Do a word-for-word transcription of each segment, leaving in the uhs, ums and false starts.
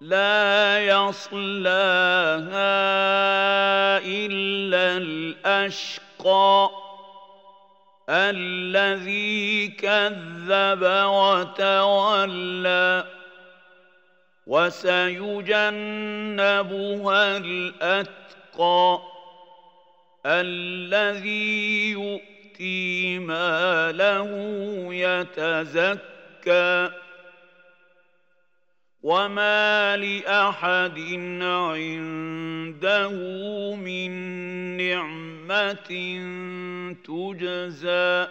لا يصلاها إلا الأشقى الذي كذب وتولى وسيجنبها الأتقى الذي يؤتي ماله يتزكى وما لأحد عنده من نعمة تجزى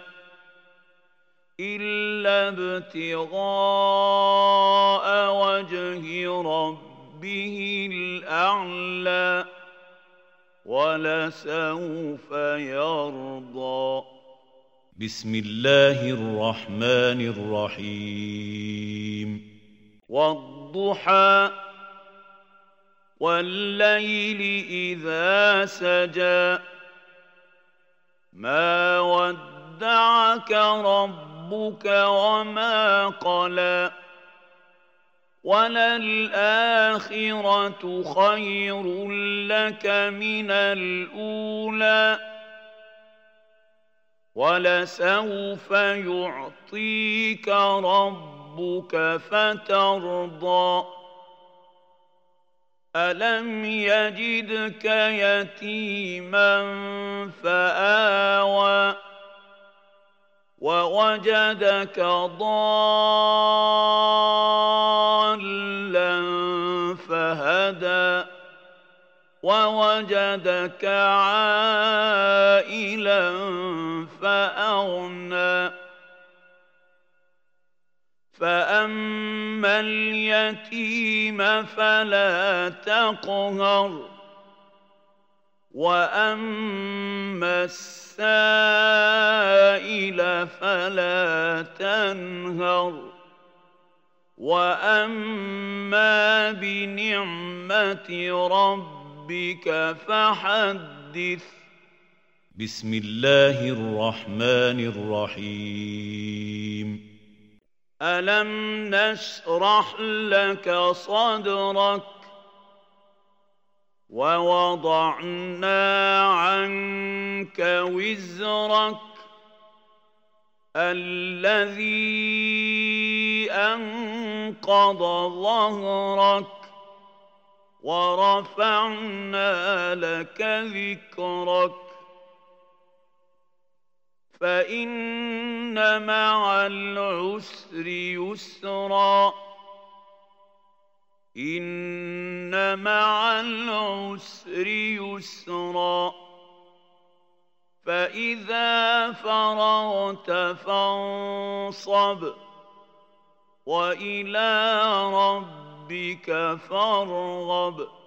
إلا ابتغاء وجه ربه الأعلى ولسوف يرضى. بسم الله الرحمن الرحيم. والضحى والليل إذا سجى ما ودعك ربك وما قلى وللآخرة خير لك من الأولى ولسوف يعطيك ربك فترضى ألم يجدك يتيما فآوى ووجدك ضالا فهدى ووجدك عائلا فأغنى فأما اليتيم فلا تقهر وأما السائل فلا تنهر وأما بنعمة ربك فحدث. بسم الله الرحمن الرحيم. ألم نشرح لك صدرك ووضعنا عنك وزرك الذي أنقض ظهرك ورفعنا لك ذكرك فإن مع العسر يسرا إن مع العسر يسرا فإذا فرغت فانصب وإلى ربك فارغب.